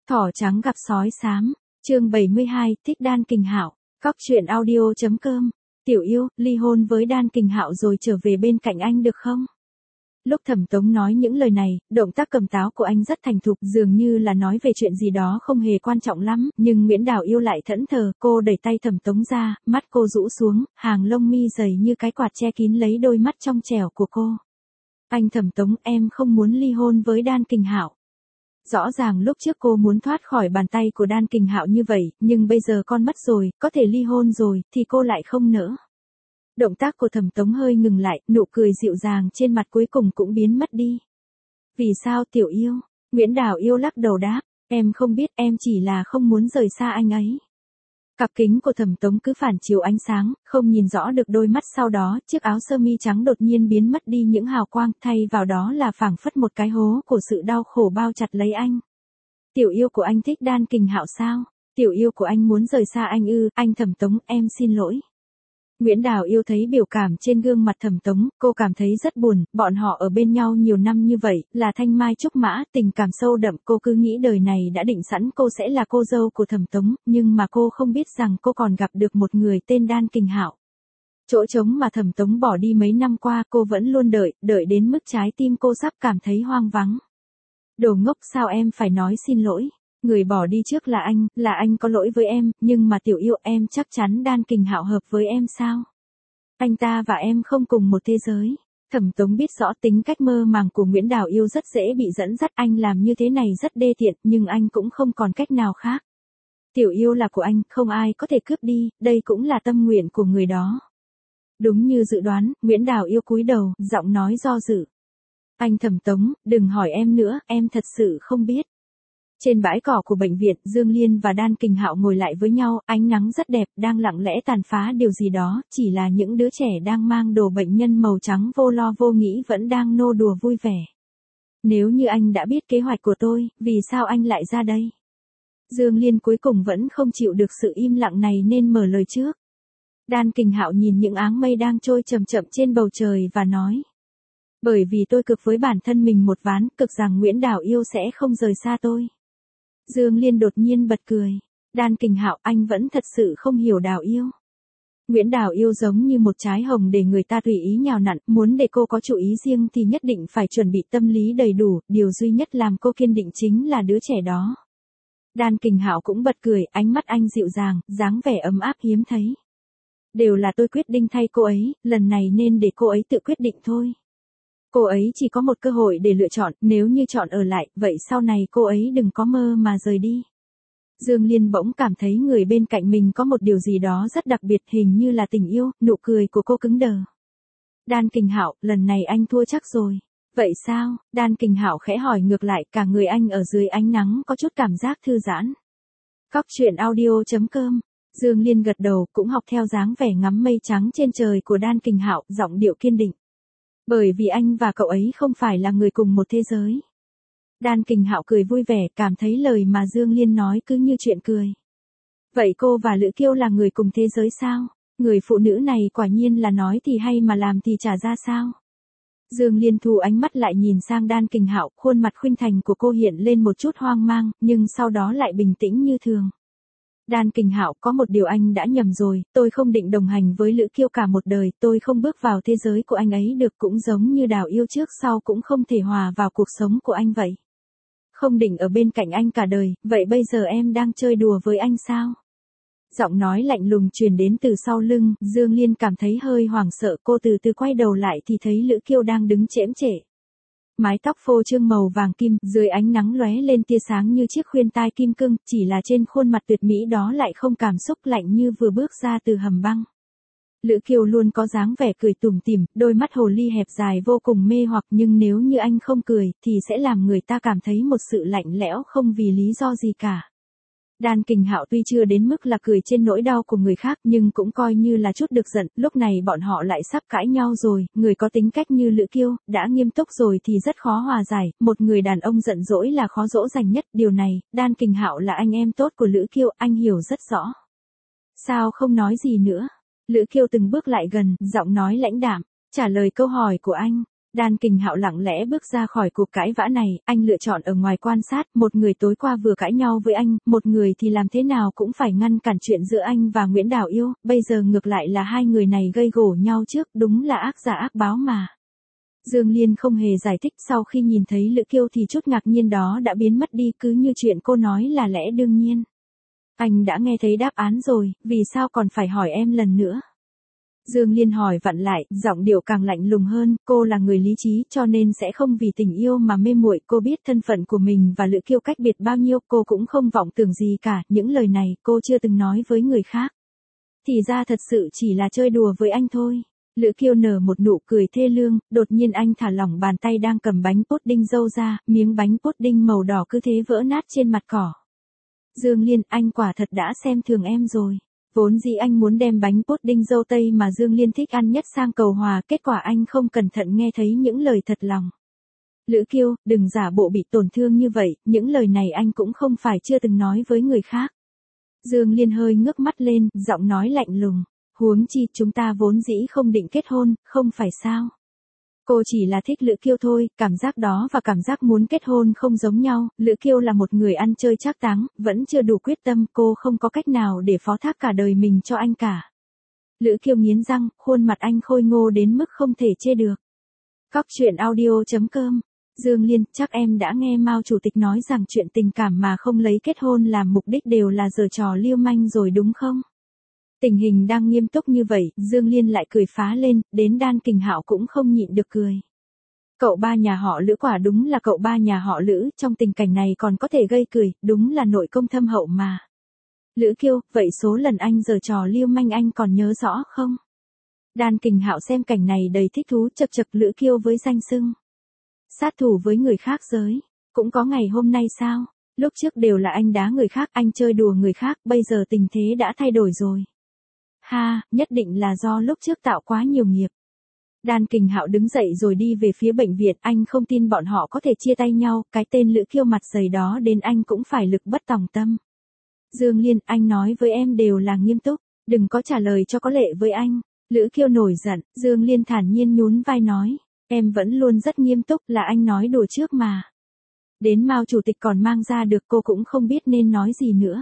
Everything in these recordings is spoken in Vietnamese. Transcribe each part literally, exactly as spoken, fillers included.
Thỏ trắng gặp sói xám, chương bảy mươi hai, thích Đan Kình Hạo, cóc truyện audio chấm com. Tiểu yêu, ly hôn với Đan Kình Hạo rồi trở về bên cạnh anh được không? Lúc Thẩm Tống nói những lời này, động tác cầm táo của anh rất thành thục, dường như là nói về chuyện gì đó không hề quan trọng lắm, nhưng Nguyễn Đào Yêu lại thẫn thờ, cô đẩy tay Thẩm Tống ra, mắt cô rũ xuống, hàng lông mi dày như cái quạt che kín lấy đôi mắt trong trẻo của cô. Anh Thẩm Tống, em không muốn ly hôn với Đan Kình Hạo. Rõ ràng lúc trước cô muốn thoát khỏi bàn tay của Đan Kình Hạo như vậy, nhưng bây giờ con mất rồi, có thể ly hôn rồi, thì cô lại không nỡ. Động tác của Thẩm Tống hơi ngừng lại, nụ cười dịu dàng trên mặt cuối cùng cũng biến mất đi. Vì sao Tiểu Yêu? Nguyễn Đào Yêu lắc đầu đáp, em không biết, em chỉ là không muốn rời xa anh ấy. Cặp kính của Thẩm Tống cứ phản chiếu ánh sáng, không nhìn rõ được đôi mắt, sau đó, chiếc áo sơ mi trắng đột nhiên biến mất đi những hào quang, thay vào đó là phảng phất một cái hố của sự đau khổ bao chặt lấy anh. Tiểu Yêu của anh thích Đan Kình Hạo sao? Tiểu Yêu của anh muốn rời xa anh ư? Anh Thẩm Tống, em xin lỗi. Nguyễn Đào Yêu thấy biểu cảm trên gương mặt Thẩm Tống, cô cảm thấy rất buồn, bọn họ ở bên nhau nhiều năm như vậy, là thanh mai trúc mã, tình cảm sâu đậm, cô cứ nghĩ đời này đã định sẵn cô sẽ là cô dâu của Thẩm Tống, nhưng mà cô không biết rằng cô còn gặp được một người tên Đan Kình Hạo. Chỗ trống mà Thẩm Tống bỏ đi mấy năm qua cô vẫn luôn đợi, đợi đến mức trái tim cô sắp cảm thấy hoang vắng. Đồ ngốc, sao em phải nói xin lỗi? Người bỏ đi trước là anh, là anh có lỗi với em, nhưng mà Tiểu Yêu, em chắc chắn Đan Kình Hạo hợp với em sao? Anh ta và em không cùng một thế giới. Thẩm Tống biết rõ tính cách mơ màng của Nguyễn Đào Yêu rất dễ bị dẫn dắt, anh làm như thế này rất đê tiện, nhưng anh cũng không còn cách nào khác. Tiểu Yêu là của anh, không ai có thể cướp đi, đây cũng là tâm nguyện của người đó. Đúng như dự đoán, Nguyễn Đào Yêu cúi đầu, giọng nói do dự. Anh Thẩm Tống, đừng hỏi em nữa, em thật sự không biết. Trên bãi cỏ của bệnh viện, Dương Liên và Đan Kình Hạo ngồi lại với nhau, ánh nắng rất đẹp, đang lặng lẽ tàn phá điều gì đó, chỉ là những đứa trẻ đang mang đồ bệnh nhân màu trắng vô lo vô nghĩ vẫn đang nô đùa vui vẻ. Nếu như anh đã biết kế hoạch của tôi, vì sao anh lại ra đây? Dương Liên cuối cùng vẫn không chịu được sự im lặng này nên mở lời trước. Đan Kình Hạo nhìn những áng mây đang trôi chậm chậm trên bầu trời và nói. Bởi vì tôi cực với bản thân mình một ván, cực rằng Nguyễn Đào Yêu sẽ không rời xa tôi. Dương Liên đột nhiên bật cười. Đan Kình Hạo, anh vẫn thật sự không hiểu Đào Yêu. Nguyễn Đào Yêu giống như một trái hồng để người ta tùy ý nhào nặn, muốn để cô có chủ ý riêng thì nhất định phải chuẩn bị tâm lý đầy đủ, điều duy nhất làm cô kiên định chính là đứa trẻ đó. Đan Kình Hạo cũng bật cười, ánh mắt anh dịu dàng, dáng vẻ ấm áp hiếm thấy. Đều là tôi quyết định thay cô ấy, lần này nên để cô ấy tự quyết định thôi. Cô ấy chỉ có một cơ hội để lựa chọn, nếu như chọn ở lại, vậy sau này cô ấy đừng có mơ mà rời đi. Dương Liên bỗng cảm thấy người bên cạnh mình có một điều gì đó rất đặc biệt, hình như là tình yêu, nụ cười của cô cứng đờ. Đan Kình Hạo, lần này anh thua chắc rồi. Vậy sao? Đan Kình Hạo khẽ hỏi ngược lại, cả người anh ở dưới ánh nắng có chút cảm giác thư giãn. Cóc truyện audio chấm com. Dương Liên gật đầu, cũng học theo dáng vẻ ngắm mây trắng trên trời của Đan Kình Hạo, giọng điệu kiên định. Bởi vì anh và cậu ấy không phải là người cùng một thế giới. Đan Kình Hạo cười vui vẻ, cảm thấy lời mà Dương Liên nói cứ như chuyện cười. Vậy cô và Lữ Kiêu là người cùng thế giới sao? Người phụ nữ này quả nhiên là nói thì hay mà làm thì chả ra sao? Dương Liên thu ánh mắt lại nhìn sang Đan Kình Hạo, khuôn mặt khuynh thành của cô hiện lên một chút hoang mang, nhưng sau đó lại bình tĩnh như thường. Đan Kình Hạo, có một điều anh đã nhầm rồi, tôi không định đồng hành với Lữ Kiêu cả một đời, tôi không bước vào thế giới của anh ấy được, cũng giống như Đào Yêu trước sau cũng không thể hòa vào cuộc sống của anh vậy. Không định ở bên cạnh anh cả đời, vậy bây giờ em đang chơi đùa với anh sao? Giọng nói lạnh lùng truyền đến từ sau lưng, Dương Liên cảm thấy hơi hoảng sợ, cô từ từ quay đầu lại thì thấy Lữ Kiêu đang đứng chễm chệ. Mái tóc phô trương màu vàng kim, dưới ánh nắng lóe lên tia sáng như chiếc khuyên tai kim cương, chỉ là trên khuôn mặt tuyệt mỹ đó lại không cảm xúc, lạnh như vừa bước ra từ hầm băng. Lữ Kiều luôn có dáng vẻ cười tủm tỉm, đôi mắt hồ ly hẹp dài vô cùng mê hoặc, nhưng nếu như anh không cười, thì sẽ làm người ta cảm thấy một sự lạnh lẽo không vì lý do gì cả. Đan Kình Hạo tuy chưa đến mức là cười trên nỗi đau của người khác, nhưng cũng coi như là chút được giận, lúc này bọn họ lại sắp cãi nhau rồi, người có tính cách như Lữ Kiêu, đã nghiêm túc rồi thì rất khó hòa giải, một người đàn ông giận dỗi là khó dỗ dành nhất, điều này, Đan Kình Hạo là anh em tốt của Lữ Kiêu, anh hiểu rất rõ. Sao không nói gì nữa? Lữ Kiêu từng bước lại gần, giọng nói lãnh đạm, trả lời câu hỏi của anh. Đan Kình Hạo lặng lẽ bước ra khỏi cuộc cãi vã này, anh lựa chọn ở ngoài quan sát, một người tối qua vừa cãi nhau với anh, một người thì làm thế nào cũng phải ngăn cản chuyện giữa anh và Nguyễn Đào Yêu, bây giờ ngược lại là hai người này gây gổ nhau trước, đúng là ác giả ác báo mà. Dương Liên không hề giải thích, sau khi nhìn thấy Lữ Kiêu thì chút ngạc nhiên đó đã biến mất đi, cứ như chuyện cô nói là lẽ đương nhiên. Anh đã nghe thấy đáp án rồi, vì sao còn phải hỏi em lần nữa? Dương Liên hỏi vặn lại, giọng điệu càng lạnh lùng hơn, cô là người lý trí cho nên sẽ không vì tình yêu mà mê muội, cô biết thân phận của mình và Lữ Kiêu cách biệt bao nhiêu, cô cũng không vọng tưởng gì cả, những lời này cô chưa từng nói với người khác. Thì ra thật sự chỉ là chơi đùa với anh thôi. Lữ Kiêu nở một nụ cười thê lương, đột nhiên anh thả lỏng bàn tay đang cầm bánh pudding dâu ra, miếng bánh pudding màu đỏ cứ thế vỡ nát trên mặt cỏ. Dương Liên, anh quả thật đã xem thường em rồi. Vốn dĩ anh muốn đem bánh pudding dâu tây mà Dương Liên thích ăn nhất sang cầu hòa, kết quả anh không cẩn thận nghe thấy những lời thật lòng. Lữ Kiêu, đừng giả bộ bị tổn thương như vậy, những lời này anh cũng không phải chưa từng nói với người khác. Dương Liên hơi ngước mắt lên, giọng nói lạnh lùng. Huống chi, chúng ta vốn dĩ không định kết hôn, không phải sao? Cô chỉ là thích Lữ Kiêu thôi, cảm giác đó và cảm giác muốn kết hôn không giống nhau, Lữ Kiêu là một người ăn chơi trác táng, vẫn chưa đủ quyết tâm, cô không có cách nào để phó thác cả đời mình cho anh cả. Lữ Kiêu nghiến răng, khuôn mặt anh khôi ngô đến mức không thể chê được. Cóc truyện audio chấm com. Dương Liên, chắc em đã nghe Mao Chủ tịch nói rằng chuyện tình cảm mà không lấy kết hôn làm mục đích đều là giở trò lưu manh rồi đúng không? Tình hình đang nghiêm túc như vậy, Dương Liên lại cười phá lên, đến Đan Kình Hạo cũng không nhịn được cười. Cậu ba nhà họ Lữ quả đúng là cậu ba nhà họ Lữ, trong tình cảnh này còn có thể gây cười, đúng là nội công thâm hậu mà. Lữ Kiêu, vậy số lần anh giở trò lưu manh anh còn nhớ rõ không? Đan Kình Hạo xem cảnh này đầy thích thú, chật chật Lữ Kiêu với danh xưng sát thủ với người khác giới, cũng có ngày hôm nay sao? Lúc trước đều là anh đá người khác, anh chơi đùa người khác, bây giờ tình thế đã thay đổi rồi. Ha, nhất định là do lúc trước tạo quá nhiều nghiệp. Đan Kình Hạo đứng dậy rồi đi về phía bệnh viện, anh không tin bọn họ có thể chia tay nhau, cái tên Lữ Kiêu mặt dày đó đến anh cũng phải lực bất tòng tâm. Dương Liên, anh nói với em đều là nghiêm túc, đừng có trả lời cho có lệ với anh. Lữ Kiêu nổi giận, Dương Liên thản nhiên nhún vai nói, em vẫn luôn rất nghiêm túc, là anh nói đùa trước mà. Đến Mao Chủ tịch còn mang ra được, cô cũng không biết nên nói gì nữa.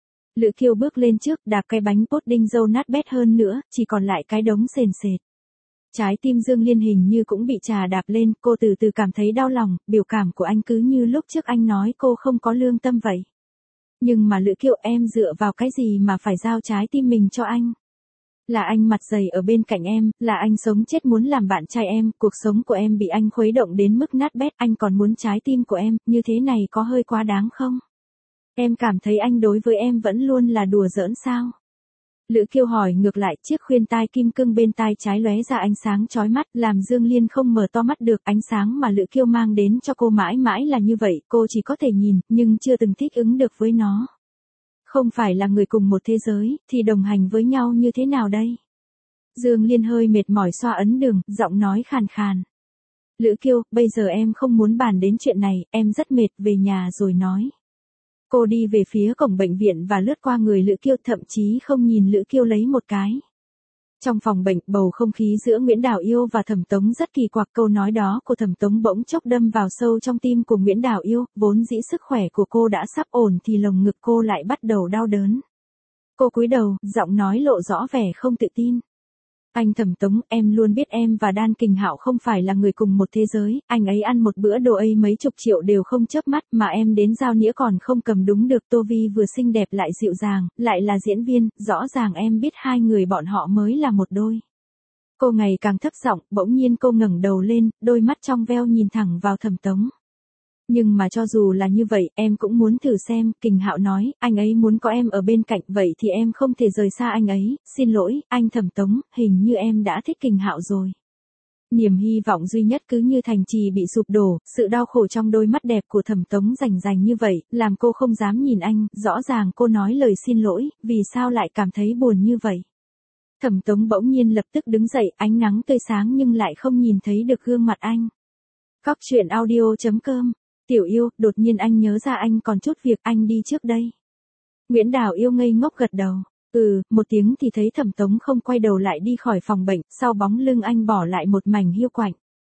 Lữ Kiêu bước lên trước, đạp cái bánh pudding dâu nát bét hơn nữa, chỉ còn lại cái đống sền sệt. Trái tim Dương Liên hình như cũng bị trà đạp lên, cô từ từ cảm thấy đau lòng, biểu cảm của anh cứ như lúc trước anh nói cô không có lương tâm vậy. Nhưng mà Lữ Kiêu, em dựa vào cái gì mà phải giao trái tim mình cho anh? Là anh mặt dày ở bên cạnh em, là anh sống chết muốn làm bạn trai em, cuộc sống của em bị anh khuấy động đến mức nát bét, anh còn muốn trái tim của em, như thế này có hơi quá đáng không? Em cảm thấy anh đối với em vẫn luôn là đùa giỡn sao? Lữ Kiêu hỏi ngược lại, chiếc khuyên tai kim cương bên tai trái lóe ra ánh sáng chói mắt, làm Dương Liên không mở to mắt được, ánh sáng mà Lữ Kiêu mang đến cho cô mãi mãi là như vậy, cô chỉ có thể nhìn, nhưng chưa từng thích ứng được với nó. Không phải là người cùng một thế giới, thì đồng hành với nhau như thế nào đây? Dương Liên hơi mệt mỏi xoa ấn đường, giọng nói khàn khàn. Lữ Kiêu, bây giờ em không muốn bàn đến chuyện này, em rất mệt, về nhà rồi nói. Cô đi về phía cổng bệnh viện và lướt qua người Lữ Kiêu, thậm chí không nhìn Lữ Kiêu lấy một cái. Trong phòng bệnh, bầu không khí giữa Nguyễn Đào Yêu và Thẩm Tống rất kỳ quặc, câu nói đó của Thẩm Tống bỗng chốc đâm vào sâu trong tim của Nguyễn Đào Yêu, vốn dĩ sức khỏe của cô đã sắp ổn thì lồng ngực cô lại bắt đầu đau đớn. Cô cúi đầu, giọng nói lộ rõ vẻ không tự tin. Anh Thẩm Tống, em luôn biết em và Đan Kình Hạo không phải là người cùng một thế giới, anh ấy ăn một bữa đồ ấy mấy chục triệu đều không chớp mắt, mà em đến giao nghĩa còn không cầm đúng được. Tô Vi vừa xinh đẹp lại dịu dàng, lại là diễn viên, rõ ràng em biết hai người bọn họ mới là một đôi. Cô ngày càng thấp giọng, bỗng nhiên cô ngẩng đầu lên, đôi mắt trong veo nhìn thẳng vào Thẩm Tống. Nhưng mà cho dù là như vậy, em cũng muốn thử xem, Kình Hạo nói, anh ấy muốn có em ở bên cạnh, vậy thì em không thể rời xa anh ấy, xin lỗi, anh Thẩm Tống, hình như em đã thích Kình Hạo rồi. Niềm hy vọng duy nhất cứ như thành trì bị sụp đổ, sự đau khổ trong đôi mắt đẹp của Thẩm Tống rành rành như vậy, làm cô không dám nhìn anh, rõ ràng cô nói lời xin lỗi, vì sao lại cảm thấy buồn như vậy. Thẩm Tống bỗng nhiên lập tức đứng dậy, ánh nắng tươi sáng nhưng lại không nhìn thấy được gương mặt anh. Cóc truyện audio chấm com. Tiểu Yêu, đột nhiên anh nhớ ra anh còn chút việc, anh đi trước đây. Nguyễn Đào Yêu ngây ngốc gật đầu. Ừ, một tiếng thì thấy Thẩm Tống không quay đầu lại đi khỏi phòng bệnh, sau bóng lưng anh bỏ lại một mảnh hiu quạnh.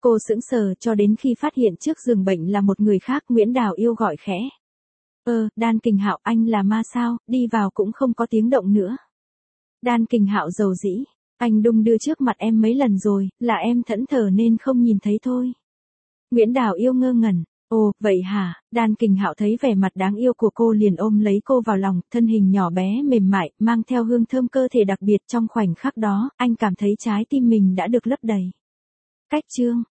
Cô sững sờ cho đến khi phát hiện trước giường bệnh là một người khác. Nguyễn Đào Yêu gọi khẽ. Ơ, Đan Kình Hạo, anh là ma sao? Đi vào cũng không có tiếng động nữa. Đan Kình Hạo dầu dĩ. Anh đung đưa trước mặt em mấy lần rồi, là em thẫn thờ nên không nhìn thấy thôi. Nguyễn Đào Yêu ngơ ngẩn. Ồ, vậy hả? Đan Kình Hạo thấy vẻ mặt đáng yêu của cô liền ôm lấy cô vào lòng, thân hình nhỏ bé mềm mại, mang theo hương thơm cơ thể đặc biệt. Trong khoảnh khắc đó, anh cảm thấy trái tim mình đã được lấp đầy. Cách chương